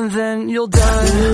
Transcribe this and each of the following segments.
and then you'll die.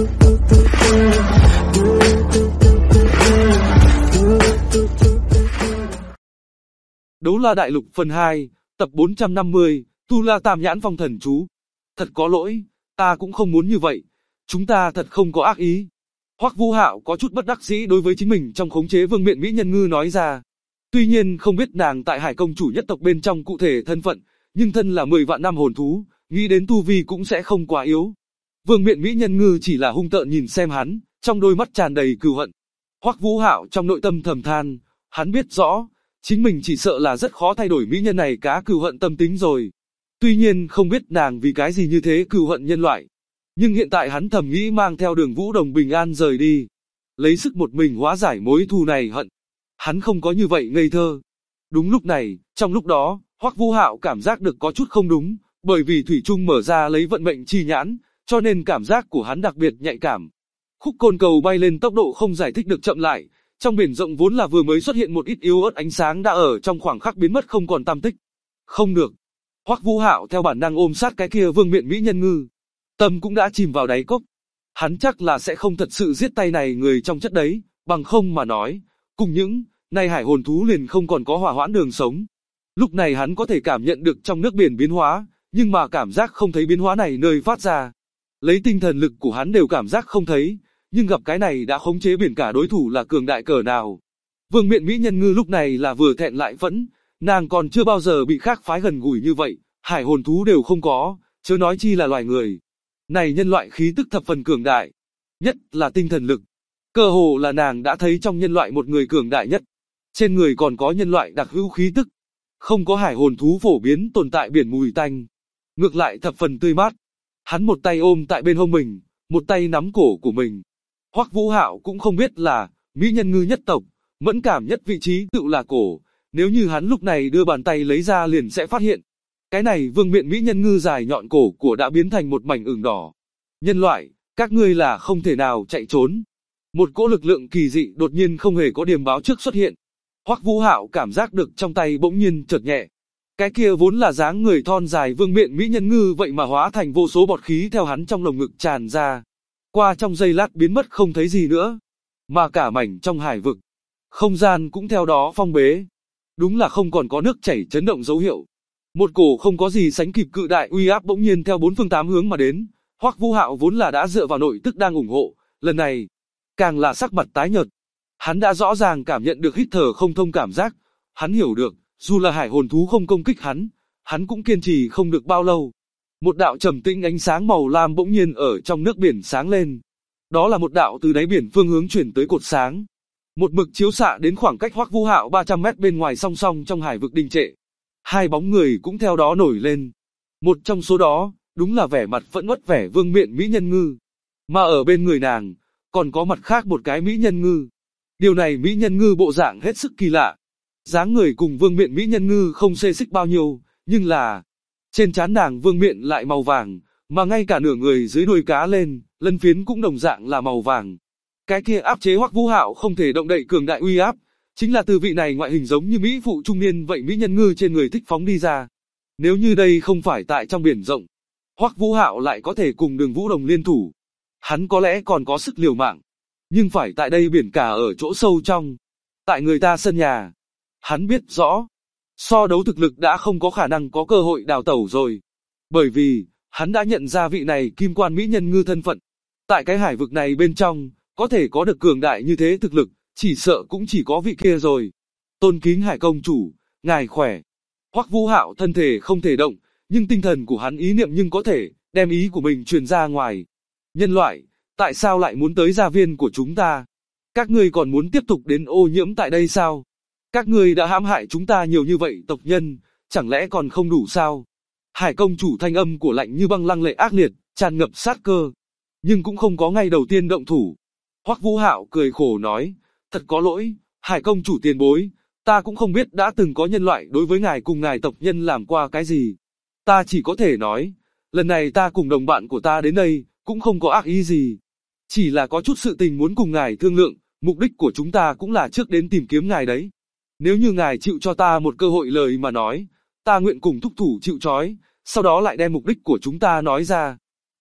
Đấu La Đại Lục phần 2, tập 450, Tu La Tam Nhãn Phong Thần Chú. Thật có lỗi, ta cũng không muốn như vậy. Chúng ta thật không có ác ý. Hoắc Vũ Hạo có chút bất đắc dĩ đối với chính mình trong khống chế Vương Miện Mỹ Nhân Ngư nói ra. Tuy nhiên không biết nàng tại Hải Công Chủ nhất tộc bên trong cụ thể thân phận, nhưng thân là 10 vạn năm hồn thú, nghĩ đến tu vi cũng sẽ không quá yếu. Vương Miện Mỹ Nhân Ngư chỉ là hung tợn nhìn xem hắn, trong đôi mắt tràn đầy cừu hận. Hoắc Vũ Hạo trong nội tâm thầm than, hắn biết rõ, chính mình chỉ sợ là rất khó thay đổi mỹ nhân này cá cừu hận tâm tính rồi. Tuy nhiên không biết nàng vì cái gì như thế cừu hận nhân loại. Nhưng hiện tại hắn thầm nghĩ mang theo Đường Vũ Đồng bình an rời đi, lấy sức một mình hóa giải mối thù này hận. Hắn không có như vậy ngây thơ. Đúng lúc này, trong lúc đó, Hoắc Vũ Hạo cảm giác được có chút không đúng, bởi vì thủy chung mở ra lấy vận mệnh chi nhãn, cho nên cảm giác của hắn đặc biệt nhạy cảm. Khúc côn cầu bay lên tốc độ không giải thích được chậm lại, trong biển rộng vốn là vừa mới xuất hiện một ít yếu ớt ánh sáng đã ở trong khoảng khắc biến mất không còn tăm tích. Không được. Hoắc Vũ Hạo theo bản năng ôm sát cái kia Vương Miện Mỹ Nhân Ngư. Tâm cũng đã chìm vào đáy cốc. Hắn chắc là sẽ không thật sự giết tay này người trong chất đấy, bằng không mà nói, cùng những nay hải hồn thú liền không còn có hòa hoãn đường sống. Lúc này hắn có thể cảm nhận được trong nước biển biến hóa, nhưng mà cảm giác không thấy biến hóa này nơi phát ra. Lấy tinh thần lực của hắn đều cảm giác không thấy, nhưng gặp cái này đã khống chế biển cả đối thủ là cường đại cỡ nào. Vương Miện Mỹ Nhân Ngư lúc này là vừa thẹn lại phẫn, nàng còn chưa bao giờ bị khác phái gần gũi như vậy, hải hồn thú đều không có, chớ nói chi là loài người. Này nhân loại khí tức thập phần cường đại, nhất là tinh thần lực. Cơ hồ là nàng đã thấy trong nhân loại một người cường đại nhất. Trên người còn có nhân loại đặc hữu khí tức. Không có hải hồn thú phổ biến tồn tại biển mùi tanh. Ngược lại thập phần tươi mát. Hắn một tay ôm tại bên hông mình, một tay nắm cổ của mình. Hoắc Vũ Hạo cũng không biết là Mỹ Nhân Ngư nhất tộc, mẫn cảm nhất vị trí tự là cổ. Nếu như hắn lúc này đưa bàn tay lấy ra liền sẽ phát hiện. Cái này Vương Miện Mỹ Nhân Ngư dài nhọn cổ của đã biến thành một mảnh ửng đỏ. Nhân loại, các ngươi là không thể nào chạy trốn. Một cỗ lực lượng kỳ dị đột nhiên không hề có điềm báo trước xuất hiện. Hoắc Vũ Hạo cảm giác được trong tay bỗng nhiên chợt nhẹ. Cái kia vốn là dáng người thon dài Vương Miện Mỹ Nhân Ngư vậy mà hóa thành vô số bọt khí theo hắn trong lồng ngực tràn ra. Qua trong giây lát biến mất không thấy gì nữa. Mà cả mảnh trong hải vực, không gian cũng theo đó phong bế. Đúng là không còn có nước chảy chấn động dấu hiệu. Một cổ không có gì sánh kịp cự đại uy áp bỗng nhiên theo bốn phương tám hướng mà đến. Hoắc Vũ Hạo vốn là đã dựa vào nội tức đang ủng hộ, lần này càng là sắc mặt tái nhợt. Hắn đã rõ ràng cảm nhận được hít thở không thông cảm giác. Hắn hiểu được, dù là hải hồn thú không công kích hắn cũng kiên trì không được bao lâu. Một đạo trầm tĩnh ánh sáng màu lam bỗng nhiên ở trong nước biển sáng lên. Đó là một đạo từ đáy biển phương hướng chuyển tới cột sáng. Một mực chiếu xạ đến khoảng cách Hoắc Vũ Hạo 300 mét bên ngoài song song trong hải vực đình trệ. Hai bóng người cũng theo đó nổi lên. Một trong số đó, đúng là vẻ mặt phẫn uất vẻ Vương Miện Mỹ Nhân Ngư. Mà ở bên người nàng, còn có mặt khác một cái Mỹ Nhân Ngư. Điều này Mỹ Nhân Ngư bộ dạng hết sức kỳ lạ. Dáng người cùng Vương Miện Mỹ Nhân Ngư không xê xích bao nhiêu, nhưng là trên trán nàng Vương Miện lại màu vàng, mà ngay cả nửa người dưới đuôi cá lên, lân phiến cũng đồng dạng là màu vàng. Cái kia áp chế Hoắc Vũ Hạo không thể động đậy cường đại uy áp, chính là từ vị này ngoại hình giống như mỹ phụ trung niên vậy Mỹ Nhân Ngư trên người thích phóng đi ra. Nếu như đây không phải tại trong biển rộng, Hoắc Vũ Hạo lại có thể cùng Đường Vũ Đồng liên thủ. Hắn có lẽ còn có sức liều mạng, nhưng phải tại đây biển cả ở chỗ sâu trong, tại người ta sân nhà. Hắn biết rõ, so đấu thực lực đã không có khả năng có cơ hội đào tẩu rồi. Bởi vì, hắn đã nhận ra vị này Kim Quan Mỹ Nhân Ngư thân phận. Tại cái hải vực này bên trong, có thể có được cường đại như thế thực lực, chỉ sợ cũng chỉ có vị kia rồi. Tôn kính Hải Công Chủ, ngài khỏe. Hoắc Vũ Hạo thân thể không thể động, nhưng tinh thần của hắn ý niệm nhưng có thể đem ý của mình truyền ra ngoài. Nhân loại, tại sao lại muốn tới gia viên của chúng ta? Các ngươi còn muốn tiếp tục đến ô nhiễm tại đây sao? Các ngươi đã hãm hại chúng ta nhiều như vậy tộc nhân, chẳng lẽ còn không đủ sao? Hải Công Chủ thanh âm của lạnh như băng lăng lệ ác liệt, tràn ngập sát cơ, nhưng cũng không có ngay đầu tiên động thủ. Hoắc Vũ Hạo cười khổ nói, thật có lỗi, Hải Công Chủ tiền bối, ta cũng không biết đã từng có nhân loại đối với ngài cùng ngài tộc nhân làm qua cái gì. Ta chỉ có thể nói, lần này ta cùng đồng bạn của ta đến đây, cũng không có ác ý gì. Chỉ là có chút sự tình muốn cùng ngài thương lượng, mục đích của chúng ta cũng là trước đến tìm kiếm ngài đấy. Nếu như ngài chịu cho ta một cơ hội lời mà nói, ta nguyện cùng thúc thủ chịu trói, sau đó lại đem mục đích của chúng ta nói ra.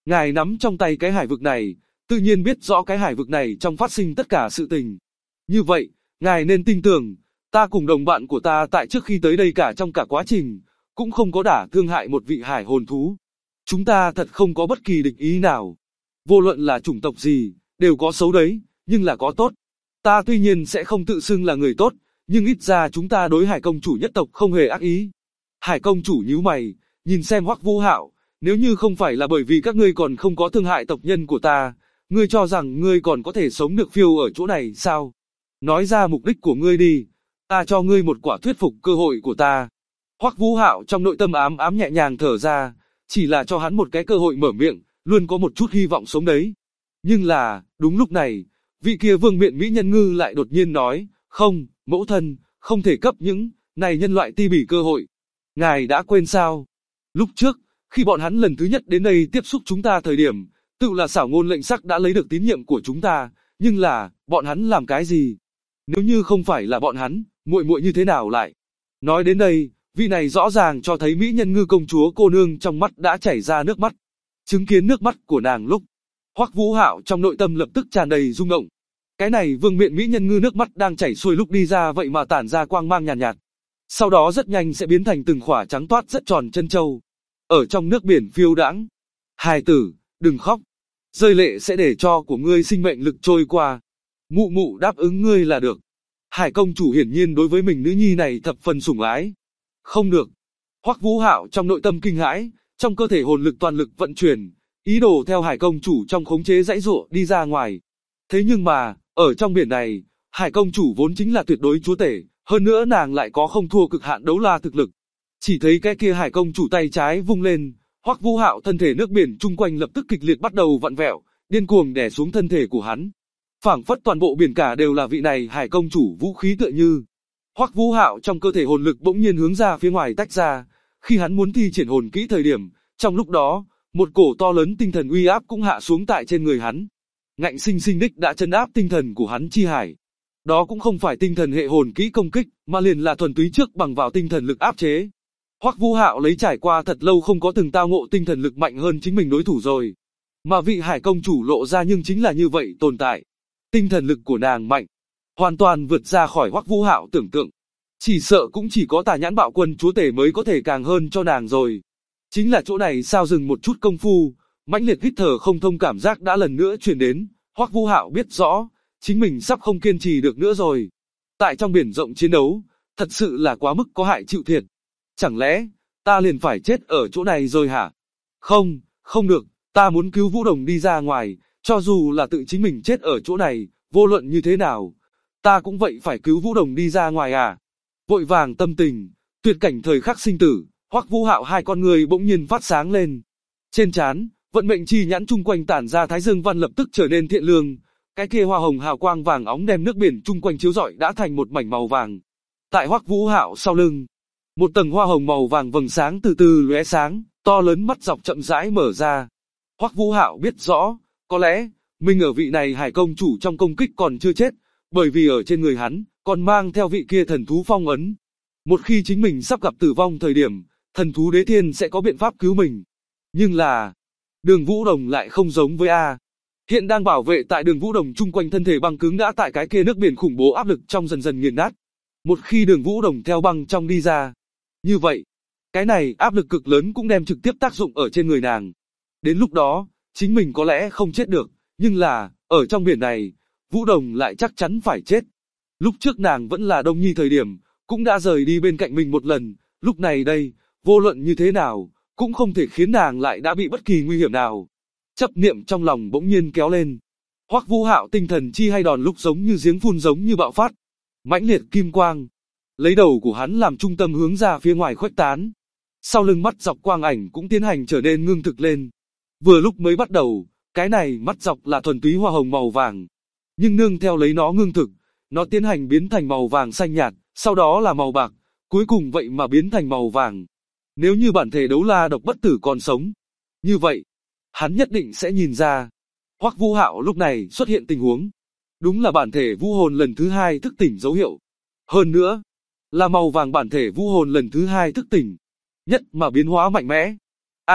Ngài nắm trong tay cái hải vực này, tự nhiên biết rõ cái hải vực này trong phát sinh tất cả sự tình. Như vậy, ngài nên tin tưởng, ta cùng đồng bạn của ta tại trước khi tới đây cả trong cả quá trình, cũng không có đả thương hại một vị hải hồn thú. Chúng ta thật không có bất kỳ địch ý nào. Vô luận là chủng tộc gì, đều có xấu đấy, nhưng là có tốt. Ta tuy nhiên sẽ không tự xưng là người tốt, nhưng ít ra chúng ta đối Hải công chủ nhất tộc không hề ác ý. Hải công chủ nhíu mày, nhìn xem Hoắc Vũ Hạo, nếu như không phải là bởi vì các ngươi còn không có thương hại tộc nhân của ta, ngươi cho rằng ngươi còn có thể sống được phiêu ở chỗ này sao? Nói ra mục đích của ngươi đi, ta cho ngươi một quả thuyết phục cơ hội của ta. Hoắc Vũ Hạo trong nội tâm ám ám nhẹ nhàng thở ra, chỉ là cho hắn một cái cơ hội mở miệng, luôn có một chút hy vọng sống đấy. Nhưng là, đúng lúc này, vị kia vương miện mỹ nhân ngư lại đột nhiên nói, không, mẫu thân, không thể cấp những này nhân loại ti bỉ cơ hội. Ngài đã quên sao? Lúc trước, khi bọn hắn lần thứ nhất đến đây tiếp xúc chúng ta thời điểm, tự là xảo ngôn lệnh sắc đã lấy được tín nhiệm của chúng ta, nhưng là, bọn hắn làm cái gì? Nếu như không phải là bọn hắn, muội muội như thế nào lại? Nói đến đây, vị này rõ ràng cho thấy mỹ nhân ngư công chúa cô nương trong mắt đã chảy ra nước mắt. Chứng kiến nước mắt của nàng lúc, Hoắc Vũ Hạo trong nội tâm lập tức tràn đầy rung động. Cái này vương miện mỹ nhân ngư nước mắt đang chảy xuôi lúc đi ra vậy mà tản ra quang mang nhàn nhạt. Sau đó rất nhanh sẽ biến thành từng khỏa trắng toát rất tròn chân châu. Ở trong nước biển phiêu đãng. Hài tử, đừng khóc. Rơi lệ sẽ để cho của ngươi sinh mệnh lực trôi qua. Mụ mụ đáp ứng ngươi là được. Hải công chủ hiển nhiên đối với mình nữ nhi này thập phần sủng ái. Không được. Hoắc Vũ Hạo trong nội tâm kinh hãi, trong cơ thể hồn lực toàn lực vận chuyển, ý đồ theo Hải công chủ trong khống chế dãy dụa đi ra ngoài. Thế nhưng mà, ở trong biển này, Hải công chủ vốn chính là tuyệt đối chúa tể, hơn nữa nàng lại có không thua cực hạn đấu la thực lực. Chỉ thấy cái kia Hải công chủ tay trái vung lên, Hoắc Vũ Hạo thân thể nước biển chung quanh lập tức kịch liệt bắt đầu vặn vẹo, điên cuồng đè xuống thân thể của hắn. Phảng phất toàn bộ biển cả đều là vị này Hải công chủ vũ khí tựa như. Hoắc Vũ Hạo trong cơ thể hồn lực bỗng nhiên hướng ra phía ngoài tách ra, khi hắn muốn thi triển hồn kỹ thời điểm, trong lúc đó, một cổ to lớn tinh thần uy áp cũng hạ xuống tại trên người hắn. Ngạnh sinh sinh đích đã chấn áp tinh thần của hắn chi hải. Đó cũng không phải tinh thần hệ hồn kỹ công kích, mà liền là thuần túy trước bằng vào tinh thần lực áp chế. Hoắc Vũ Hạo lấy trải qua thật lâu không có từng tao ngộ tinh thần lực mạnh hơn chính mình đối thủ rồi. Mà vị Hải công chủ lộ ra nhưng chính là như vậy tồn tại. Tinh thần lực của nàng mạnh, hoàn toàn vượt ra khỏi Hoắc Vũ Hạo tưởng tượng. Chỉ sợ cũng chỉ có Tà Nhãn Bạo Quân chúa tể mới có thể càng hơn cho nàng rồi. Chính là chỗ này sao dừng một chút công phu, mãnh liệt hít thở không thông cảm giác đã lần nữa truyền đến, Hoắc Vũ Hạo biết rõ, chính mình sắp không kiên trì được nữa rồi. Tại trong biển rộng chiến đấu, thật sự là quá mức có hại chịu thiệt. Chẳng lẽ, ta liền phải chết ở chỗ này rồi hả? Không, không được, ta muốn cứu Vũ Đồng đi ra ngoài, cho dù là tự chính mình chết ở chỗ này, vô luận như thế nào, ta cũng vậy phải cứu Vũ Đồng đi ra ngoài à? Vội vàng tâm tình, tuyệt cảnh thời khắc sinh tử, Hoắc Vũ Hạo hai con người bỗng nhiên phát sáng lên. Trên trán, vận mệnh chi nhãn chung quanh tản ra thái dương văn lập tức trở nên thiện lương, cái kia hoa hồng hào quang vàng óng đem nước biển chung quanh chiếu rọi đã thành một mảnh màu vàng. Tại Hoắc Vũ Hạo sau lưng, một tầng hoa hồng màu vàng vầng sáng từ từ lóe sáng, to lớn mắt dọc chậm rãi mở ra. Hoắc Vũ Hạo biết rõ, có lẽ mình ở vị này Hải công chủ trong công kích còn chưa chết, bởi vì ở trên người hắn còn mang theo vị kia thần thú phong ấn. Một khi chính mình sắp gặp tử vong thời điểm, thần thú đế thiên sẽ có biện pháp cứu mình. Nhưng là, Đường Vũ Đồng lại không giống với A. Hiện đang bảo vệ tại Đường Vũ Đồng chung quanh thân thể băng cứng đã tại cái kia nước biển khủng bố áp lực trong dần dần nghiền nát. Một khi Đường Vũ Đồng theo băng trong đi ra, như vậy, cái này áp lực cực lớn cũng đem trực tiếp tác dụng ở trên người nàng. Đến lúc đó, chính mình có lẽ không chết được, nhưng là, ở trong biển này, Vũ Đồng lại chắc chắn phải chết. Lúc trước nàng vẫn là Đông Nhi thời điểm, cũng đã rời đi bên cạnh mình một lần, lúc này đây, vô luận như thế nào, cũng không thể khiến nàng lại đã bị bất kỳ nguy hiểm nào. Chấp niệm trong lòng bỗng nhiên kéo lên. Hoắc Vũ Hạo tinh thần chi hay đòn lúc giống như giếng phun giống như bạo phát. Mãnh liệt kim quang, lấy đầu của hắn làm trung tâm hướng ra phía ngoài khuếch tán. Sau lưng mắt dọc quang ảnh cũng tiến hành trở nên ngưng thực lên. Vừa lúc mới bắt đầu, cái này mắt dọc là thuần túy hoa hồng màu vàng. Nhưng nương theo lấy nó ngưng thực, nó tiến hành biến thành màu vàng xanh nhạt, sau đó là màu bạc, cuối cùng vậy mà biến thành màu vàng. Nếu như bản thể đấu la độc bất tử còn sống, như vậy, hắn nhất định sẽ nhìn ra. Hoắc Vũ Hạo lúc này xuất hiện tình huống. Đúng là bản thể vũ hồn lần thứ hai thức tỉnh dấu hiệu. Hơn nữa, là màu vàng bản thể vũ hồn lần thứ hai thức tỉnh. Nhất mà biến hóa mạnh mẽ.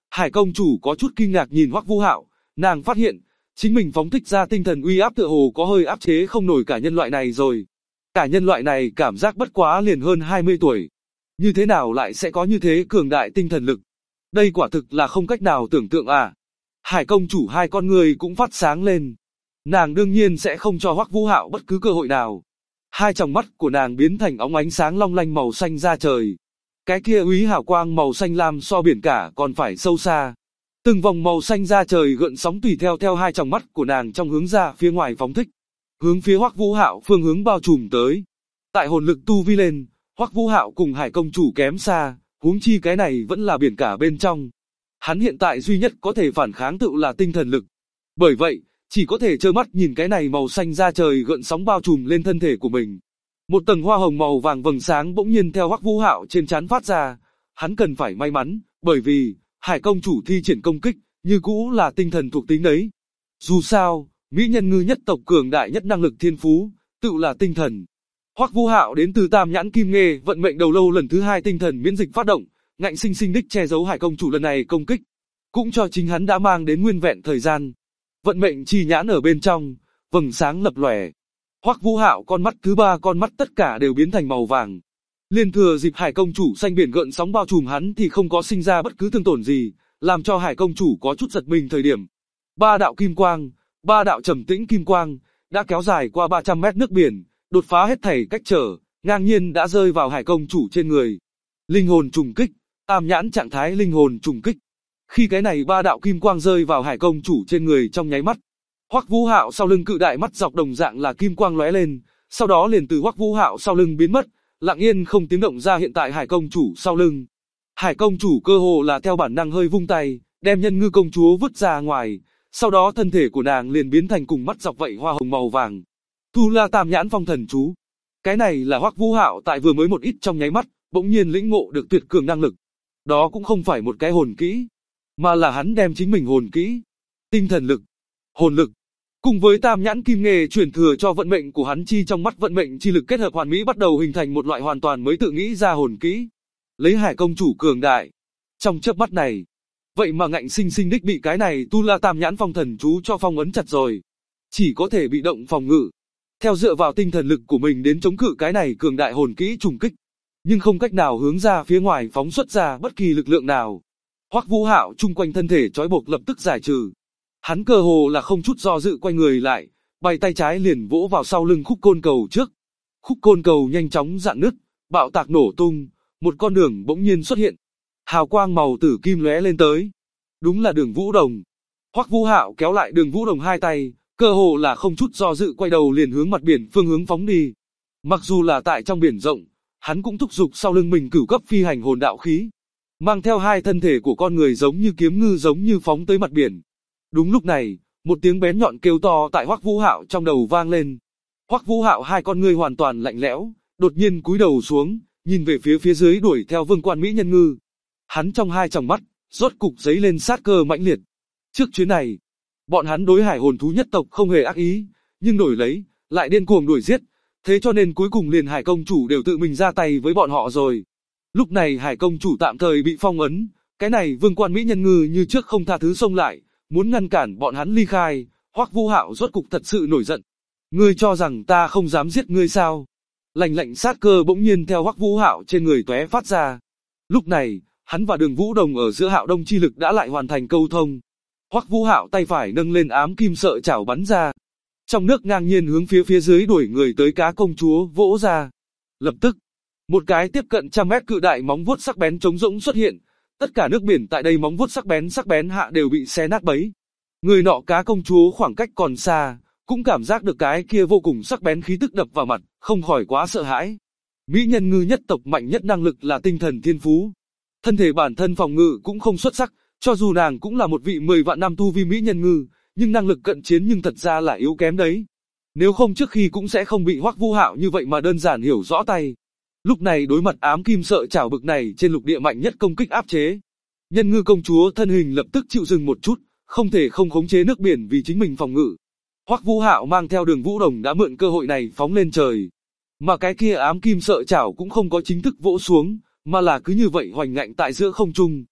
Hải công chủ có chút kinh ngạc nhìn Hoắc Vũ Hạo, nàng phát hiện, chính mình phóng thích ra tinh thần uy áp tựa hồ có hơi áp chế không nổi cả nhân loại này rồi. Cả nhân loại này cảm giác bất quá liền hơn 20 tuổi. Như thế nào lại sẽ có như thế cường đại tinh thần lực? Đây quả thực là không cách nào tưởng tượng à. Hải công chủ hai con người cũng phát sáng lên. Nàng đương nhiên sẽ không cho Hoắc Vũ Hạo bất cứ cơ hội nào. Hai tròng mắt của nàng biến thành óng ánh sáng long lanh màu xanh da trời. Cái kia úy hào quang màu xanh lam so biển cả còn phải sâu xa. Từng vòng màu xanh da trời gợn sóng tùy theo hai tròng mắt của nàng trong hướng ra phía ngoài phóng thích. Hướng phía Hoắc Vũ Hạo phương hướng bao trùm tới. Tại hồn lực tu vi lên, Hoắc Vũ Hạo cùng Hải công chủ kém xa, huống chi cái này vẫn là biển cả bên trong. Hắn hiện tại duy nhất có thể phản kháng tự là tinh thần lực. Bởi vậy, chỉ có thể trơ mắt nhìn cái này màu xanh da trời gợn sóng bao trùm lên thân thể của mình. Một tầng hoa hồng màu vàng vầng sáng bỗng nhiên theo Hoắc Vũ Hạo trên trán phát ra, hắn cần phải may mắn, bởi vì Hải công chủ thi triển công kích, như cũ là tinh thần thuộc tính đấy. Dù sao, mỹ nhân ngư nhất tộc cường đại nhất năng lực thiên phú, tự là tinh thần. Hoắc Vũ Hạo đến từ Tam Nhãn Kim Nghê, vận mệnh đầu lâu lần thứ 2 tinh thần miễn dịch phát động, ngạnh sinh sinh đích che giấu Hải công chủ lần này công kích, cũng cho chính hắn đã mang đến nguyên vẹn thời gian. Vận mệnh chi nhãn ở bên trong, vầng sáng lập lòe. Hoắc Vũ Hạo con mắt thứ 3 con mắt tất cả đều biến thành màu vàng. Liên thừa dịp Hải công chủ xanh biển gợn sóng bao trùm hắn thì không có sinh ra bất cứ thương tổn gì, làm cho Hải công chủ có chút giật mình thời điểm. Ba đạo kim quang, ba đạo trầm tĩnh kim quang, đã kéo dài qua 300 mét nước biển, đột phá hết thảy cách trở, ngang nhiên đã rơi vào Hải công chủ trên người. Linh hồn trùng kích, Tam Nhãn trạng thái linh hồn trùng kích. Khi cái này ba đạo kim quang rơi vào Hải công chủ trên người trong nháy mắt, Hoắc Vũ Hạo sau lưng cự đại mắt dọc đồng dạng là kim quang lóe lên, sau đó liền từ Hoắc Vũ Hạo sau lưng biến mất, lặng yên không tiếng động ra hiện tại Hải công chủ sau lưng. Hải công chủ cơ hồ là theo bản năng hơi vung tay, đem nhân ngư công chúa vứt ra ngoài, sau đó thân thể của nàng liền biến thành cùng mắt dọc vậy hoa hồng màu vàng. Tu La Tam Nhãn Phong Thần Chú. Cái này là Hoắc Vũ Hạo tại vừa mới một ít trong nháy mắt, bỗng nhiên lĩnh ngộ được tuyệt cường năng lực. Đó cũng không phải một cái hồn kỹ, mà là hắn đem chính mình hồn kỹ, tinh thần lực, hồn lực, cùng với Tam Nhãn Kim Nghề truyền thừa cho vận mệnh của hắn chi trong mắt vận mệnh chi lực kết hợp hoàn mỹ bắt đầu hình thành một loại hoàn toàn mới tự nghĩ ra hồn kỹ. Lấy Hải công chủ cường đại, trong chớp mắt này, vậy mà ngạnh sinh sinh đích bị cái này Tu La Tam Nhãn Phong Thần Chú cho phong ấn chặt rồi, chỉ có thể bị động phòng ngự, theo dựa vào tinh thần lực của mình đến chống cự cái này cường đại hồn kỹ trùng kích, nhưng không cách nào hướng ra phía ngoài phóng xuất ra bất kỳ lực lượng nào. Hoắc Vũ Hạo chung quanh thân thể trói buộc lập tức giải trừ. Hắn cơ hồ là không chút do dự quay người lại, bay tay trái liền vỗ vào sau lưng khúc côn cầu trước. Khúc côn cầu nhanh chóng rạn nứt, bạo tạc nổ tung, một con đường bỗng nhiên xuất hiện. Hào quang màu tử kim lóe lên tới. Đúng là Đường Vũ Đồng. Hoắc Vũ Hạo kéo lại Đường Vũ Đồng hai tay, cơ hồ là không chút do dự quay đầu liền hướng mặt biển phương hướng phóng đi. Mặc dù là tại trong biển rộng, hắn cũng thúc giục sau lưng mình cửu cấp phi hành hồn đạo khí, mang theo hai thân thể của con người giống như kiếm ngư giống như phóng tới mặt biển. Đúng lúc này, một tiếng bén nhọn kêu to tại Hoắc Vũ Hạo trong đầu vang lên. Hoắc Vũ Hạo hai con ngươi hoàn toàn lạnh lẽo, đột nhiên cúi đầu xuống, nhìn về phía dưới đuổi theo Vương Quan Mỹ Nhân Ngư. Hắn trong hai tròng mắt, rốt cục giấy lên sát cơ mãnh liệt. Trước chuyến này, bọn hắn đối hải hồn thú nhất tộc không hề ác ý, nhưng đổi lấy, lại điên cuồng đuổi giết, thế cho nên cuối cùng liền Hải công chủ đều tự mình ra tay với bọn họ rồi. Lúc này Hải công chủ tạm thời bị phong ấn, cái này Vương Quan Mỹ Nhân Ngư như trước không tha thứ xông lại, muốn ngăn cản bọn hắn ly khai. Hoắc Vũ Hạo rốt cục thật sự nổi giận. Ngươi cho rằng ta không dám giết ngươi sao? Lạnh lạnh sát cơ bỗng nhiên theo Hoắc Vũ Hạo trên người tóe phát ra. Lúc này, hắn và Đường Vũ Đồng ở giữa Hạo Đông chi lực đã lại hoàn thành câu thông. Hoắc Vũ Hạo tay phải nâng lên ám kim sợi chảo bắn ra, trong nước ngang nhiên hướng phía dưới đuổi người tới cá công chúa vỗ ra. Lập tức, một cái tiếp cận 100 mét cự đại móng vuốt sắc bén trống rỗng xuất hiện, tất cả nước biển tại đây móng vuốt sắc bén hạ đều bị xé nát bấy. Người nọ cá công chúa khoảng cách còn xa, cũng cảm giác được cái kia vô cùng sắc bén khí tức đập vào mặt, không khỏi quá sợ hãi. Mỹ nhân ngư nhất tộc mạnh nhất năng lực là tinh thần thiên phú. Thân thể bản thân phòng ngự cũng không xuất sắc, cho dù nàng cũng là một vị 10 vạn năm tu vi mỹ nhân ngư, nhưng năng lực cận chiến nhưng thật ra là yếu kém đấy. Nếu không trước khi cũng sẽ không bị Hoắc Vũ Hạo như vậy mà đơn giản hiểu rõ tay. Lúc này đối mặt ám kim sợi chảo bực này trên lục địa mạnh nhất công kích áp chế, nhân ngư công chúa thân hình lập tức chịu dừng một chút, không thể không khống chế nước biển vì chính mình phòng ngự. Hoắc Vũ Hạo mang theo Đường Vũ Đồng đã mượn cơ hội này phóng lên trời, mà cái kia ám kim sợi chảo cũng không có chính thức vỗ xuống, mà là cứ như vậy hoành ngạnh tại giữa không trung.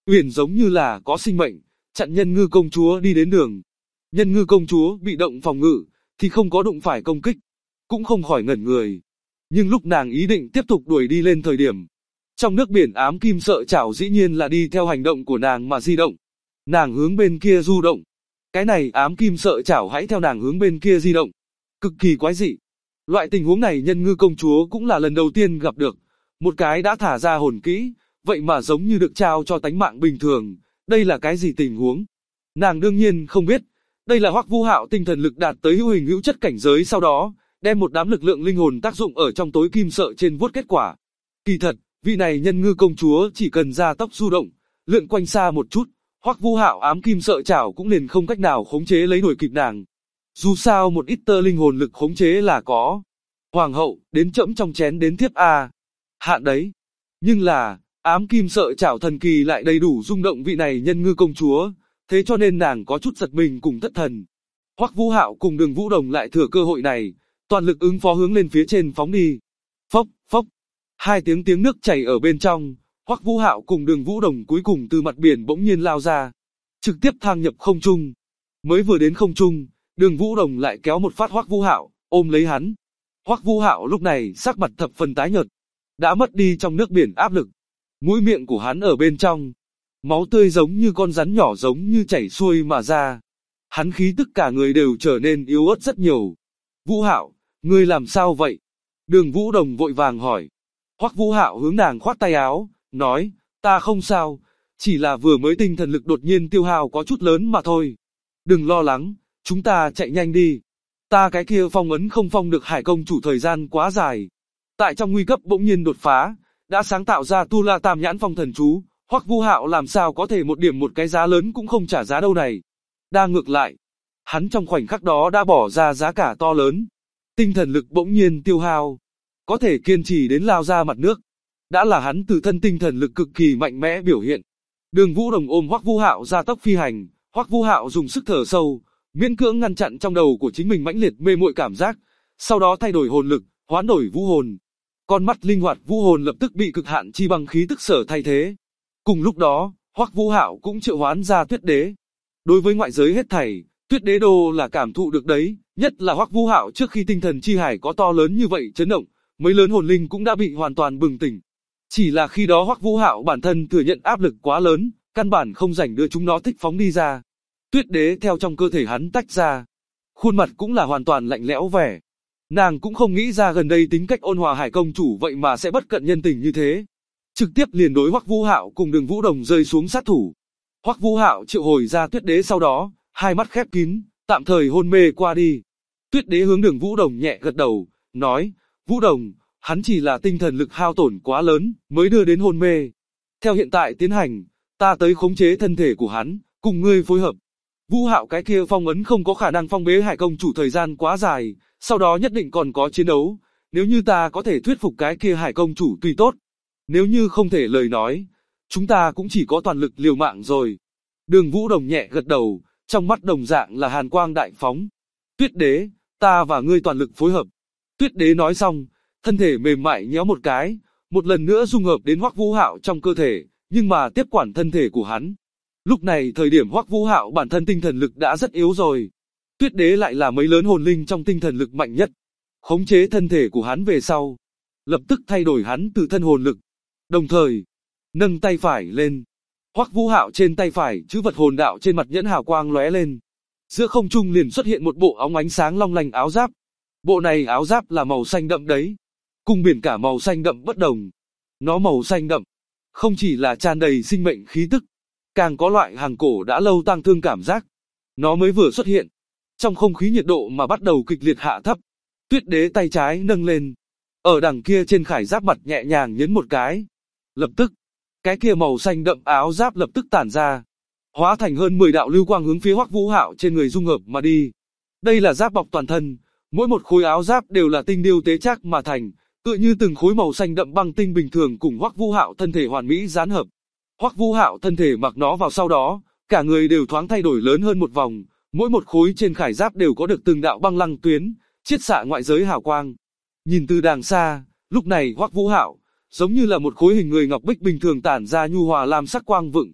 Uyển giống như là có sinh mệnh, chặn Nhân Ngư công chúa đi đến đường. Nhân Ngư công chúa bị động phòng ngự, thì không có đụng phải công kích, cũng không khỏi ngẩn người. Nhưng lúc nàng ý định tiếp tục đuổi đi lên thời điểm, trong nước biển ám kim sợi chảo dĩ nhiên là đi theo hành động của nàng mà di động. Nàng hướng bên kia du động. Cái này ám kim sợi chảo hãy theo nàng hướng bên kia di động. Cực kỳ quái dị. Loại tình huống này Nhân Ngư công chúa cũng là lần đầu tiên gặp được. Một cái đã thả ra hồn kỹ, vậy mà giống như được trao cho tánh mạng bình thường. Đây là cái gì tình huống? Nàng đương nhiên không biết. Đây là Hoắc Vũ Hạo tinh thần lực đạt tới hữu hình hữu chất cảnh giới sau đó, đem một đám lực lượng linh hồn tác dụng ở trong tối kim sợi trên vuốt kết quả. Kỳ thật, vị này Nhân Ngư công chúa chỉ cần ra tốc du động, lượn quanh xa một chút, Hoắc Vũ Hạo ám kim sợi chảo cũng liền không cách nào khống chế lấy đuổi kịp nàng. Dù sao một ít tơ linh hồn lực khống chế là có. Hoàng hậu, đến trẫm trong chén đến thiếp a. Hạn đấy. Nhưng là, ám kim sợi chảo thần kỳ lại đầy đủ rung động vị này Nhân Ngư công chúa, thế cho nên nàng có chút giật mình cùng thất thần. Hoắc Vũ Hạo cùng Đường Vũ Đồng lại thừa cơ hội này, toàn lực ứng phó hướng lên phía trên phóng đi. Phốc, phốc. Hai tiếng nước chảy ở bên trong, Hoắc Vũ Hạo cùng Đường Vũ Đồng cuối cùng từ mặt biển bỗng nhiên lao ra, trực tiếp thang nhập không trung. Mới vừa đến không trung, Đường Vũ Đồng lại kéo một phát Hoắc Vũ Hạo, ôm lấy hắn. Hoắc Vũ Hạo lúc này sắc mặt thập phần tái nhợt, đã mất đi trong nước biển áp lực. Mũi miệng của hắn ở bên trong, máu tươi giống như con rắn nhỏ giống như chảy xuôi mà ra. Hắn khí tức cả người đều trở nên yếu ớt rất nhiều. Vũ Hạo, ngươi làm sao vậy? Đường Vũ Đồng vội vàng hỏi. Hoắc Vũ Hạo hướng nàng khoát tay áo, nói, ta không sao, chỉ là vừa mới tinh thần lực đột nhiên tiêu hao có chút lớn mà thôi. Đừng lo lắng, chúng ta chạy nhanh đi. Ta cái kia phong ấn không phong được Hải công chủ thời gian quá dài. Tại trong nguy cấp bỗng nhiên đột phá, đã sáng tạo ra Tu La Tam Nhãn Phong Thần Chú, Hoắc Vũ Hạo làm sao có thể một điểm một cái giá lớn cũng không trả giá đâu này. Đa ngược lại, hắn trong khoảnh khắc đó đã bỏ ra giá cả to lớn. Tinh thần lực bỗng nhiên tiêu hao, có thể kiên trì đến lao ra mặt nước, đã là hắn tự thân tinh thần lực cực kỳ mạnh mẽ biểu hiện. Đường Vũ Đồng ôm Hoắc Vũ Hạo ra tốc phi hành, Hoắc Vũ Hạo dùng sức thở sâu, miễn cưỡng ngăn chặn trong đầu của chính mình mãnh liệt mê muội cảm giác, sau đó thay đổi hồn lực, hoán đổi vũ hồn. Con mắt linh hoạt vũ hồn lập tức bị cực hạn chi băng khí tức sở thay thế. Cùng lúc đó, Hoắc Vũ Hạo cũng triệu hoán ra Tuyết Đế. Đối với ngoại giới hết thảy, Tuyết Đế đô là cảm thụ được đấy, nhất là Hoắc Vũ Hạo trước khi tinh thần chi hải có to lớn như vậy chấn động, mấy lớn hồn linh cũng đã bị hoàn toàn bừng tỉnh. Chỉ là khi đó Hoắc Vũ Hạo bản thân thừa nhận áp lực quá lớn, căn bản không rảnh đưa chúng nó thích phóng đi ra. Tuyết Đế theo trong cơ thể hắn tách ra, khuôn mặt cũng là hoàn toàn lạnh lẽo vẻ. Nàng cũng không nghĩ ra gần đây tính cách ôn hòa Hải công chủ vậy mà sẽ bất cận nhân tình như thế. Trực tiếp liền đối Hoắc Vũ Hạo cùng Đường Vũ Đồng rơi xuống sát thủ. Hoắc Vũ Hạo triệu hồi ra Tuyết Đế sau đó, hai mắt khép kín, tạm thời hôn mê qua đi. Tuyết Đế hướng Đường Vũ Đồng nhẹ gật đầu, nói, Vũ Đồng, hắn chỉ là tinh thần lực hao tổn quá lớn, mới đưa đến hôn mê. Theo hiện tại tiến hành, ta tới khống chế thân thể của hắn, cùng ngươi phối hợp. Vũ Hạo cái kia phong ấn không có khả năng phong bế Hải công chủ thời gian quá dài, sau đó nhất định còn có chiến đấu. Nếu như ta có thể thuyết phục cái kia Hải công chủ tùy tốt. Nếu như không thể lời nói, chúng ta cũng chỉ có toàn lực liều mạng rồi. Đường Vũ Đồng nhẹ gật đầu, trong mắt đồng dạng là hàn quang đại phóng. Tuyết Đế, ta và ngươi toàn lực phối hợp. Tuyết Đế nói xong, thân thể mềm mại nhéo một cái, một lần nữa dung hợp đến Hoắc Vũ Hạo trong cơ thể, nhưng mà tiếp quản thân thể của hắn. Lúc này thời điểm Hoắc Vũ Hạo bản thân tinh thần lực đã rất yếu rồi. Tuyết Đế lại là mấy lớn hồn linh trong tinh thần lực mạnh nhất. Khống chế thân thể của hắn về sau, lập tức thay đổi hắn từ thân hồn lực. Đồng thời, nâng tay phải lên. Hoắc Vũ Hạo trên tay phải chữ vật hồn đạo trên mặt nhẫn hào quang lóe lên. Giữa không trung liền xuất hiện một bộ óng ánh sáng long lanh áo giáp. Bộ này áo giáp là màu xanh đậm đấy. Cùng biển cả màu xanh đậm bất đồng. Nó màu xanh đậm, không chỉ là tràn đầy sinh mệnh khí tức, càng có loại hàng cổ đã lâu tang thương cảm giác. Nó mới vừa xuất hiện, trong không khí nhiệt độ mà bắt đầu kịch liệt hạ thấp. Tuyết Đế tay trái nâng lên, ở đằng kia trên khải giáp mặt nhẹ nhàng nhấn một cái. Lập tức, cái kia màu xanh đậm áo giáp lập tức tản ra, hóa thành hơn 10 đạo lưu quang hướng phía Hoắc Vũ Hạo trên người dung hợp mà đi. Đây là giáp bọc toàn thân, mỗi một khối áo giáp đều là tinh điêu tế trác mà thành, tựa như từng khối màu xanh đậm băng tinh bình thường cùng Hoắc Vũ Hạo thân thể hoàn mỹ dán hợp. Hoắc Vũ Hạo thân thể mặc nó vào sau đó, cả người đều thoáng thay đổi lớn hơn một vòng, mỗi một khối trên khải giáp đều có được từng đạo băng lăng tuyến, chiết xạ ngoại giới hào quang. Nhìn từ đàng xa, lúc này Hoắc Vũ Hạo giống như là một khối hình người ngọc bích bình thường tản ra nhu hòa lam sắc quang vựng.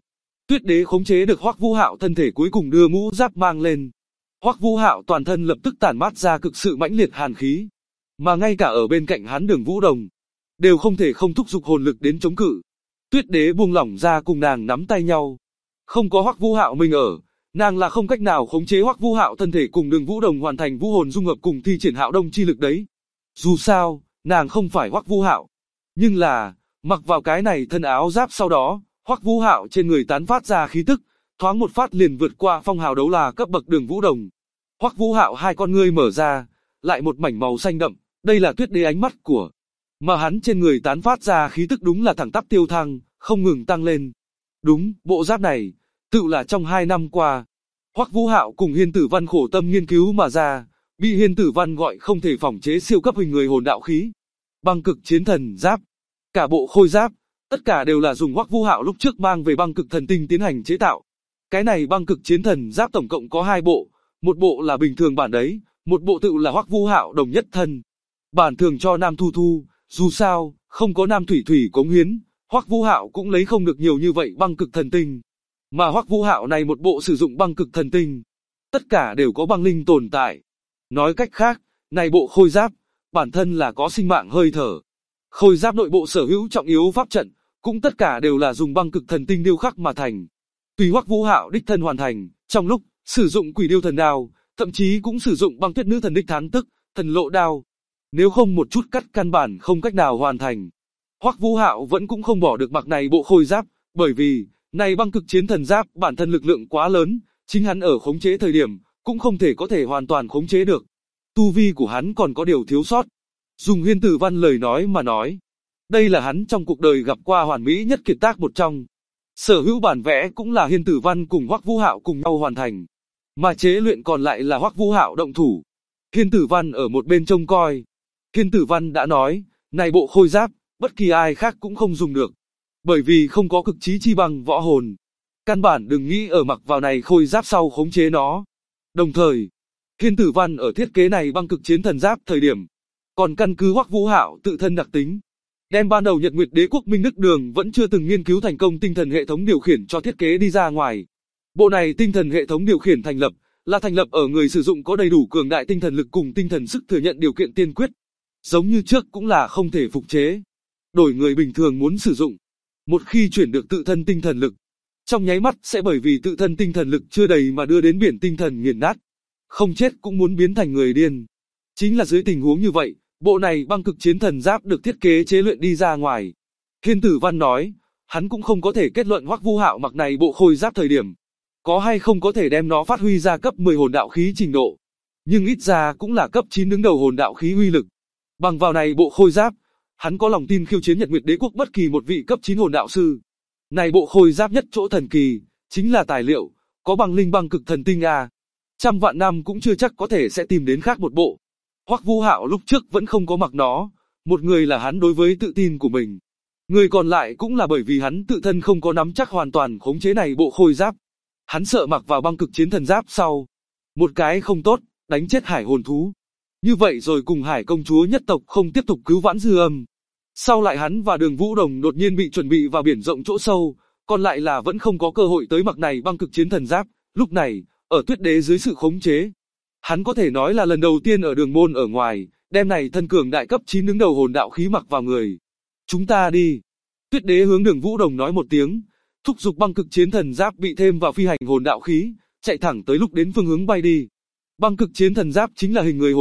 Tuyết Đế khống chế được Hoắc Vũ Hạo thân thể cuối cùng đưa mũ giáp mang lên. Hoắc Vũ Hạo toàn thân lập tức tản mát ra cực sự mãnh liệt hàn khí, mà ngay cả ở bên cạnh hắn Đường Vũ Đồng đều không thể không thúc giục hồn lực đến chống cự. Tuyết Đế buông lỏng ra cùng nàng nắm tay nhau. Không có Hoắc Vũ Hạo mình ở, nàng là không cách nào khống chế Hoắc Vũ Hạo thân thể cùng Đường Vũ Đồng hoàn thành vũ hồn dung hợp cùng thi triển Hạo Đông chi lực đấy. Dù sao, nàng không phải Hoắc Vũ Hạo, nhưng là mặc vào cái này thân áo giáp sau đó, Hoắc Vũ Hạo trên người tán phát ra khí tức, thoáng một phát liền vượt qua phong hào đấu la cấp bậc Đường Vũ Đồng. Hoắc Vũ Hạo hai con ngươi mở ra, lại một mảnh màu xanh đậm, đây là Tuyết Đế ánh mắt của. Mà hắn trên người tán phát ra khí tức đúng là thẳng tắp tiêu thăng, không ngừng tăng lên. Đúng, bộ giáp này, tự là trong 2 năm qua, Hoắc Vũ Hạo cùng Hiên Tử Văn khổ tâm nghiên cứu mà ra, bị Hiên Tử Văn gọi không thể phỏng chế siêu cấp hình người hồn đạo khí. Băng cực chiến thần giáp, cả bộ khôi giáp, tất cả đều là dùng Hoắc Vũ Hạo lúc trước mang về băng cực thần tinh tiến hành chế tạo. Cái này băng cực chiến thần giáp tổng cộng có 2 bộ, một bộ là bình thường bản đấy, một bộ tự là Hoắc Vũ Hạo đồng nhất thân. Bản thường cho Nam Thu Thu, dù sao, không có Nam Thủy Thủy cống hiến, Hoắc Vũ Hạo cũng lấy không được nhiều như vậy băng cực thần tinh. Mà Hoắc Vũ Hạo này một bộ sử dụng băng cực thần tinh, tất cả đều có băng linh tồn tại. Nói cách khác, này bộ khôi giáp, bản thân là có sinh mạng hơi thở. Khôi giáp nội bộ sở hữu trọng yếu pháp trận, cũng tất cả đều là dùng băng cực thần tinh điêu khắc mà thành. Tùy Hoắc Vũ Hạo đích thân hoàn thành, trong lúc sử dụng quỷ điêu thần đao, thậm chí cũng sử dụng băng tuyết nữ thần đích thán tức, thần lộ đao. Nếu không một chút cắt căn bản không cách nào hoàn thành. Hoắc Vũ Hạo vẫn cũng không bỏ được mặc này bộ khôi giáp, bởi vì, này băng cực chiến thần giáp bản thân lực lượng quá lớn, chính hắn ở khống chế thời điểm, cũng không thể có thể hoàn toàn khống chế được. Tu vi của hắn còn có điều thiếu sót. Dùng Hiên Tử Văn lời nói mà nói, đây là hắn trong cuộc đời gặp qua hoàn mỹ nhất kiệt tác một trong. Sở hữu bản vẽ cũng là Hiên Tử Văn cùng Hoắc Vũ Hạo cùng nhau hoàn thành, mà chế luyện còn lại là Hoắc Vũ Hạo động thủ. Hiên Tử Văn ở một bên trông coi. Hiên Tử Văn đã nói, này bộ khôi giáp, bất kỳ ai khác cũng không dùng được, bởi vì không có cực chí chi bằng võ hồn. Căn bản đừng nghĩ ở mặc vào này khôi giáp sau khống chế nó. Đồng thời, Hiên Tử Văn ở thiết kế này băng cực chiến thần giáp thời điểm, còn căn cứ Hoắc Vũ Hạo tự thân đặc tính, đem ban đầu Nhật Nguyệt Đế quốc Minh Đức Đường vẫn chưa từng nghiên cứu thành công tinh thần hệ thống điều khiển cho thiết kế đi ra ngoài. Bộ này tinh thần hệ thống điều khiển thành lập ở người sử dụng có đầy đủ cường đại tinh thần lực cùng tinh thần sức thừa nhận điều kiện tiên quyết. Giống như trước cũng là không thể phục chế. Đổi người bình thường muốn sử dụng, một khi chuyển được tự thân tinh thần lực, trong nháy mắt sẽ bởi vì tự thân tinh thần lực chưa đầy mà đưa đến biển tinh thần nghiền nát. Không chết cũng muốn biến thành người điên. Chính là dưới tình huống như vậy, bộ này băng cực chiến thần giáp được thiết kế chế luyện đi ra ngoài. Hiên Tử Văn nói, hắn cũng không có thể kết luận Hoắc Vũ Hạo mặc này bộ khôi giáp thời điểm, có hay không có thể đem nó phát huy ra cấp 10 hồn đạo khí trình độ. Nhưng ít ra cũng là cấp 9 đứng đầu hồn đạo khí uy lực. Bằng vào này bộ khôi giáp, hắn có lòng tin khiêu chiến Nhật Nguyệt Đế quốc bất kỳ một vị cấp 9 hồn đạo sư. Này bộ khôi giáp nhất chỗ thần kỳ, chính là tài liệu, có băng linh băng cực thần tinh a. Trăm vạn năm cũng chưa chắc có thể sẽ tìm đến khác một bộ. Hoắc Vũ Hạo lúc trước vẫn không có mặc nó, một người là hắn đối với tự tin của mình. Người còn lại cũng là bởi vì hắn tự thân không có nắm chắc hoàn toàn khống chế này bộ khôi giáp. Hắn sợ mặc vào băng cực chiến thần giáp sau, một cái không tốt, đánh chết hải hồn thú. Như vậy rồi cùng hải công chúa nhất tộc không tiếp tục cứu vãn dư âm. Sau lại hắn và Đường Vũ Đồng đột nhiên bị chuẩn bị vào biển rộng chỗ sâu, còn lại là vẫn không có cơ hội tới mặc này băng cực chiến thần giáp. Lúc này, ở Tuyết Đế dưới sự khống chế, hắn có thể nói là lần đầu tiên ở đường môn ở ngoài, đem này thân cường đại cấp 9 đứng đầu hồn đạo khí mặc vào người. Chúng ta đi. Tuyết Đế hướng Đường Vũ Đồng nói một tiếng, thúc giục băng cực chiến thần giáp bị thêm vào phi hành hồn đạo khí, chạy thẳng tới lúc đến phương hướng bay đi. Băng cực chiến thần giáp chính là hình người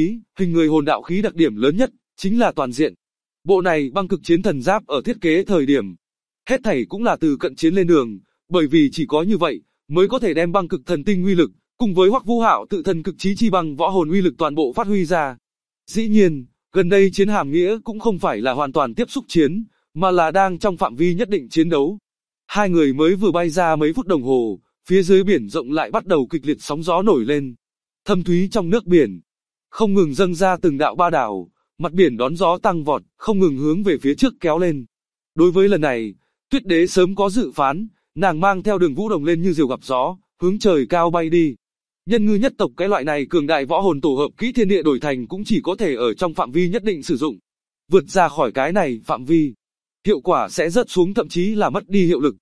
hồn đạo khí đặc điểm lớn nhất, chính là toàn diện. Bộ này băng cực chiến thần giáp ở thiết kế thời điểm, hết thảy cũng là từ cận chiến lên đường, bởi vì chỉ có như vậy, mới có thể đem băng cực thần tinh uy lực, cùng với Hoắc Vũ Hạo tự thân cực chí chi băng võ hồn uy lực toàn bộ phát huy ra. Dĩ nhiên, gần đây chiến hàm nghĩa cũng không phải là hoàn toàn tiếp xúc chiến, mà là đang trong phạm vi nhất định chiến đấu. Hai người mới vừa bay ra mấy phút đồng hồ, phía dưới biển rộng lại bắt đầu kịch liệt sóng gió nổi lên. Thâm thúy trong nước biển, không ngừng dâng ra từng đạo ba đảo, mặt biển đón gió tăng vọt, không ngừng hướng về phía trước kéo lên. Đối với lần này, Tuyết Đế sớm có dự phán, nàng mang theo Đường Vũ Đồng lên như diều gặp gió, hướng trời cao bay đi. Nhân ngư nhất tộc cái loại này cường đại võ hồn tổ hợp kỹ thiên địa đổi thành cũng chỉ có thể ở trong phạm vi nhất định sử dụng. Vượt ra khỏi cái này phạm vi, hiệu quả sẽ rớt xuống thậm chí là mất đi hiệu lực.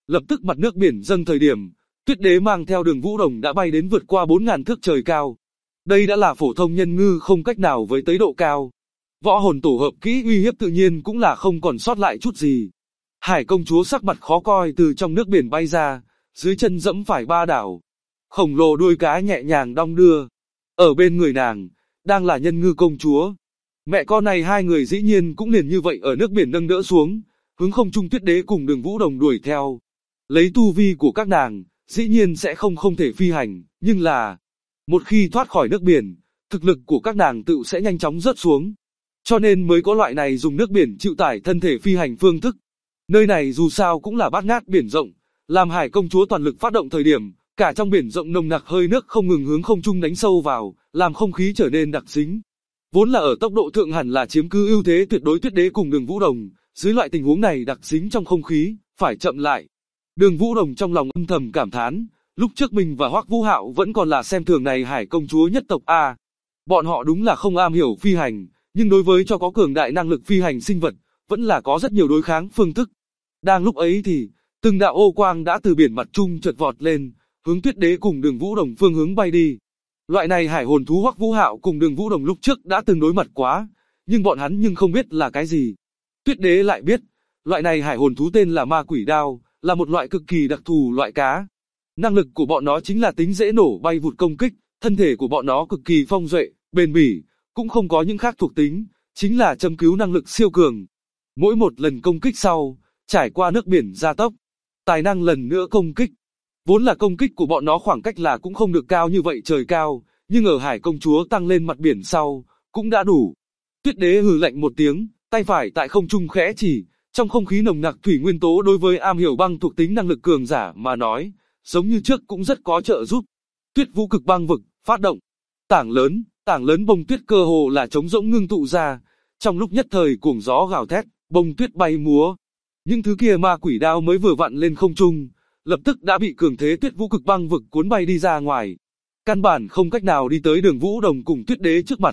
Lập tức mặt nước biển dâng thời điểm, Tuyết Đế mang theo Đường Vũ Đồng đã bay đến vượt qua 4.000 thước trời cao. Đây đã là phổ thông nhân ngư không cách nào với tới độ cao. Võ hồn tổ hợp kỹ uy hiếp tự nhiên cũng là không còn sót lại chút gì. Hải công chúa sắc mặt khó coi từ trong nước biển bay ra, dưới chân dẫm phải ba đảo. Khổng lồ đuôi cá nhẹ nhàng đong đưa. Ở bên người nàng, đang là nhân ngư công chúa. Mẹ con này hai người dĩ nhiên cũng liền như vậy ở nước biển nâng đỡ xuống, hướng không trung Tuyết Đế cùng Đường Vũ Đồng đuổi theo. Lấy tu vi của các nàng, dĩ nhiên sẽ không thể phi hành, nhưng là một khi thoát khỏi nước biển, thực lực của các nàng tự sẽ nhanh chóng rớt xuống. Cho nên mới có loại này dùng nước biển chịu tải thân thể phi hành phương thức. Nơi này dù sao cũng là bát ngát biển rộng, làm Hải công chúa toàn lực phát động thời điểm, cả trong biển rộng nồng nặc hơi nước không ngừng hướng không trung đánh sâu vào, làm không khí trở nên đặc dính. Vốn là ở tốc độ thượng hẳn là chiếm cứ ưu thế tuyệt đối Tuyết Đế cùng Đường Vũ Đồng, dưới loại tình huống này đặc dính trong không khí, phải chậm lại. Đường Vũ Đồng trong lòng âm thầm cảm thán, lúc trước mình và Hoắc Vũ Hạo vẫn còn là xem thường này Hải công chúa nhất tộc a. Bọn họ đúng là không am hiểu phi hành, nhưng đối với cho có cường đại năng lực phi hành sinh vật, vẫn là có rất nhiều đối kháng phương thức. Đang lúc ấy thì, từng đạo ô quang đã từ biển mặt trung chợt vọt lên, hướng Tuyết Đế cùng Đường Vũ Đồng phương hướng bay đi. Loại này hải hồn thú Hoắc Vũ Hạo cùng Đường Vũ Đồng lúc trước đã từng đối mặt quá, nhưng bọn hắn nhưng không biết là cái gì. Tuyết Đế lại biết, loại này hải hồn thú tên là ma quỷ đao, là một loại cực kỳ đặc thù loại cá. Năng lực của bọn nó chính là tính dễ nổ bay vụt công kích, thân thể của bọn nó cực kỳ phong duệ, bền bỉ, cũng không có những khác thuộc tính, chính là châm cứu năng lực siêu cường. Mỗi một lần công kích sau, trải qua nước biển gia tốc, tài năng lần nữa công kích. Vốn là công kích của bọn nó khoảng cách là cũng không được cao như vậy trời cao, nhưng ở Hải công chúa tăng lên mặt biển sau, cũng đã đủ. Tuyết Đế hừ lạnh một tiếng, tay phải tại không trung khẽ chỉ, trong không khí nồng nặc thủy nguyên tố đối với am hiểu băng thuộc tính năng lực cường giả mà nói, giống như trước cũng rất có trợ giúp. Tuyết Vũ Cực Băng Vực, phát động. Tảng lớn bông tuyết cơ hồ là trống rỗng ngưng tụ ra, trong lúc nhất thời cuồng gió gào thét, bông tuyết bay múa. Những thứ kia ma quỷ đao mới vừa vặn lên không trung, lập tức đã bị cường thế Tuyết Vũ Cực Băng Vực cuốn bay đi ra ngoài. Căn bản không cách nào đi tới Đường Vũ Đồng cùng Tuyết Đế trước mặt.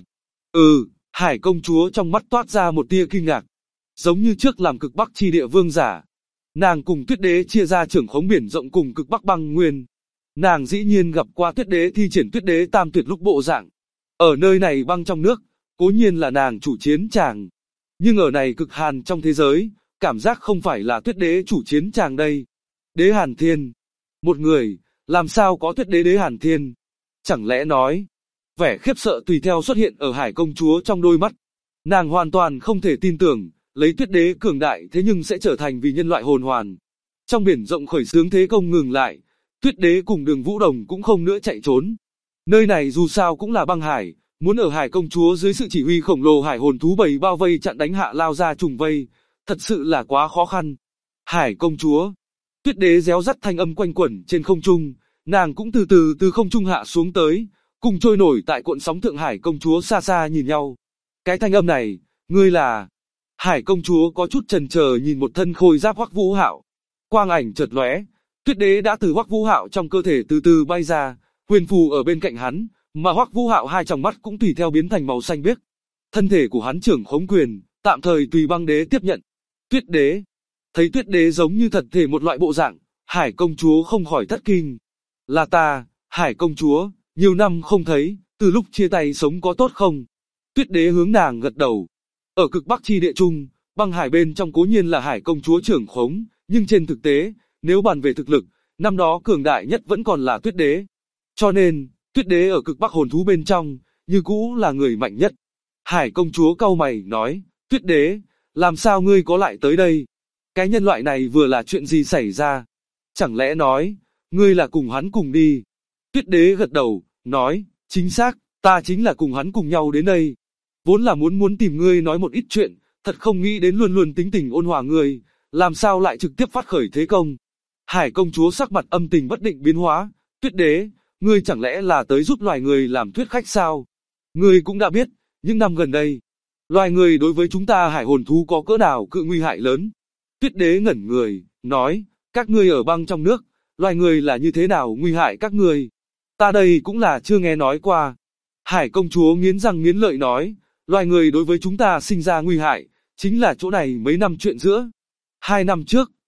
Hải công chúa trong mắt toát ra một tia kinh ngạc. Giống như trước làm cực bắc chi địa vương giả, nàng cùng Tuyết Đế chia ra trưởng khống biển rộng cùng cực bắc băng nguyên. Nàng dĩ nhiên gặp qua Tuyết Đế thi triển Tuyết Đế tam tuyệt lúc bộ dạng. Ở nơi này băng trong nước, cố nhiên là nàng chủ chiến tràng. Nhưng ở này cực hàn trong thế giới, cảm giác không phải là Tuyết Đế chủ chiến tràng đây. Đế Hàn Thiên. Một người, làm sao có Tuyết Đế Đế Hàn Thiên? Chẳng lẽ nói, vẻ khiếp sợ tùy theo xuất hiện ở Hải công chúa trong đôi mắt. Nàng hoàn toàn không thể tin tưởng, lấy Tuyết Đế cường đại thế nhưng sẽ trở thành vì nhân loại hồn hoàn. Trong biển rộng khởi xướng thế công ngừng lại, Tuyết Đế cùng Đường Vũ Đồng cũng không nữa chạy trốn. Nơi này dù sao cũng là băng hải, muốn ở Hải công chúa dưới sự chỉ huy khổng lồ hải hồn thú bầy bao vây chặn đánh hạ lao ra trùng vây, thật sự là quá khó khăn. Hải công chúa, Tuyết Đế réo rắt thanh âm quanh quẩn trên không trung, nàng cũng từ từ không trung hạ xuống tới, cùng trôi nổi tại cuộn sóng thượng Hải công chúa xa xa nhìn nhau. Cái thanh âm này, ngươi là... Hải công chúa có chút chần chờ nhìn một thân khôi giáp Hoắc Vũ Hạo. Quang ảnh chợt lóe, Tuyết Đế đã từ Hoắc Vũ Hạo trong cơ thể từ từ bay ra, huyền phù ở bên cạnh hắn, mà Hoắc Vũ Hạo hai tròng mắt cũng tùy theo biến thành màu xanh biếc. Thân thể của hắn trưởng khống quyền, tạm thời tùy băng đế tiếp nhận. Tuyết Đế, thấy Tuyết Đế giống như thật thể một loại bộ dạng, Hải công chúa không khỏi thất kinh. Là ta, Hải công chúa, nhiều năm không thấy, từ lúc chia tay sống có tốt không? Tuyết Đế hướng nàng gật đầu. Ở cực bắc chi địa trung, băng hải bên trong cố nhiên là Hải công chúa trưởng khống, nhưng trên thực tế, nếu bàn về thực lực, năm đó cường đại nhất vẫn còn là Tuyết Đế. Cho nên, Tuyết Đế ở cực bắc hồn thú bên trong, như cũ là người mạnh nhất. Hải công chúa cau mày nói, Tuyết Đế, làm sao ngươi có lại tới đây? Cái nhân loại này vừa là chuyện gì xảy ra? Chẳng lẽ nói, ngươi là cùng hắn cùng đi? Tuyết Đế gật đầu, nói, chính xác, ta chính là cùng hắn cùng nhau đến đây. Vốn là muốn tìm ngươi nói một ít chuyện, thật không nghĩ đến luôn luôn tính tình ôn hòa ngươi, làm sao lại trực tiếp phát khởi thế công. Hải công chúa sắc mặt âm tình bất định biến hóa, Tuyết Đế, ngươi chẳng lẽ là tới giúp loài người làm thuyết khách sao? Ngươi cũng đã biết, những năm gần đây, loài người đối với chúng ta hải hồn thú có cỡ nào cự nguy hại lớn. Tuyết Đế ngẩn người, nói, các ngươi ở băng trong nước, loài người là như thế nào nguy hại các ngươi? Ta đây cũng là chưa nghe nói qua. Hải công chúa nghiến răng nghiến lợi nói, loài người đối với chúng ta sinh ra nguy hại, chính là chỗ này mấy năm chuyện giữa. 2 năm trước,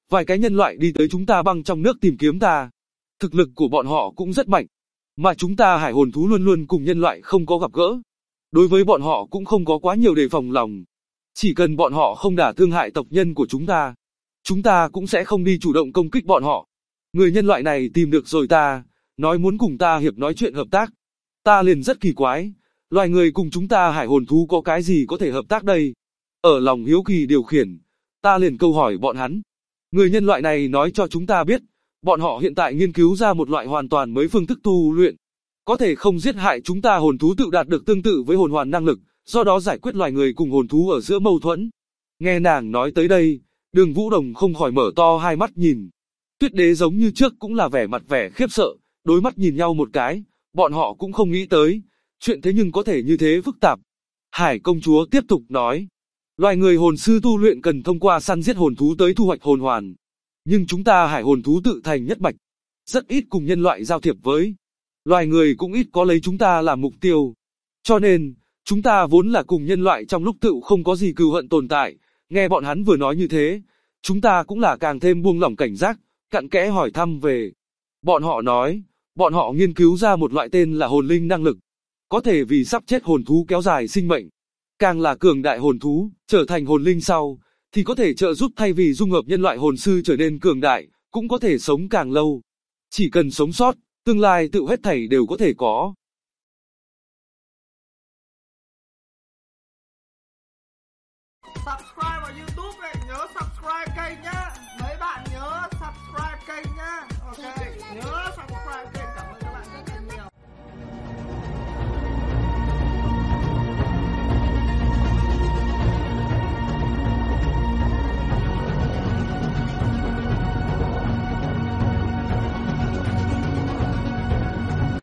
vài cái nhân loại đi tới chúng ta băng trong nước tìm kiếm ta. Thực lực của bọn họ cũng rất mạnh, mà chúng ta hải hồn thú luôn luôn cùng nhân loại không có gặp gỡ. Đối với bọn họ cũng không có quá nhiều đề phòng lòng. Chỉ cần bọn họ không đả thương hại tộc nhân của chúng ta cũng sẽ không đi chủ động công kích bọn họ. Người nhân loại này tìm được rồi ta, nói muốn cùng ta hiệp nói chuyện hợp tác. Ta liền rất kỳ quái, loài người cùng chúng ta hải hồn thú có cái gì có thể hợp tác đây? Ở lòng hiếu kỳ điều khiển, ta liền câu hỏi bọn hắn. Người nhân loại này nói cho chúng ta biết, bọn họ hiện tại nghiên cứu ra một loại hoàn toàn mới phương thức tu luyện. Có thể không giết hại chúng ta hồn thú tự đạt được tương tự với hồn hoàn năng lực, do đó giải quyết loài người cùng hồn thú ở giữa mâu thuẫn. Nghe nàng nói tới đây, Đường Vũ Đồng không khỏi mở to hai mắt nhìn. Tuyết Đế giống như trước cũng là vẻ khiếp sợ, đối mắt nhìn nhau một cái, bọn họ cũng không nghĩ tới, chuyện thế nhưng có thể như thế phức tạp. Hải công chúa tiếp tục nói, loài người hồn sư tu luyện cần thông qua săn giết hồn thú tới thu hoạch hồn hoàn. Nhưng chúng ta hải hồn thú tự thành nhất mạch, rất ít cùng nhân loại giao thiệp với. Loài người cũng ít có lấy chúng ta làm mục tiêu. Cho nên, chúng ta vốn là cùng nhân loại trong lúc tự không có gì cừu hận tồn tại. Nghe bọn hắn vừa nói như thế, chúng ta cũng là càng thêm buông lỏng cảnh giác, cặn kẽ hỏi thăm về. Bọn họ nói, bọn họ nghiên cứu ra một loại tên là hồn linh năng lực. Có thể vì sắp chết hồn thú kéo dài sinh mệnh. Càng là cường đại hồn thú, trở thành hồn linh sau, thì có thể trợ giúp thay vì dung hợp nhân loại hồn sư trở nên cường đại, cũng có thể sống càng lâu. Chỉ cần sống sót, tương lai tự hết thảy đều có thể có. Subscribe vào YouTube này, nhớ subscribe kênh nhá. Mấy bạn nhớ subscribe kênh nhá. Ok, nhớ.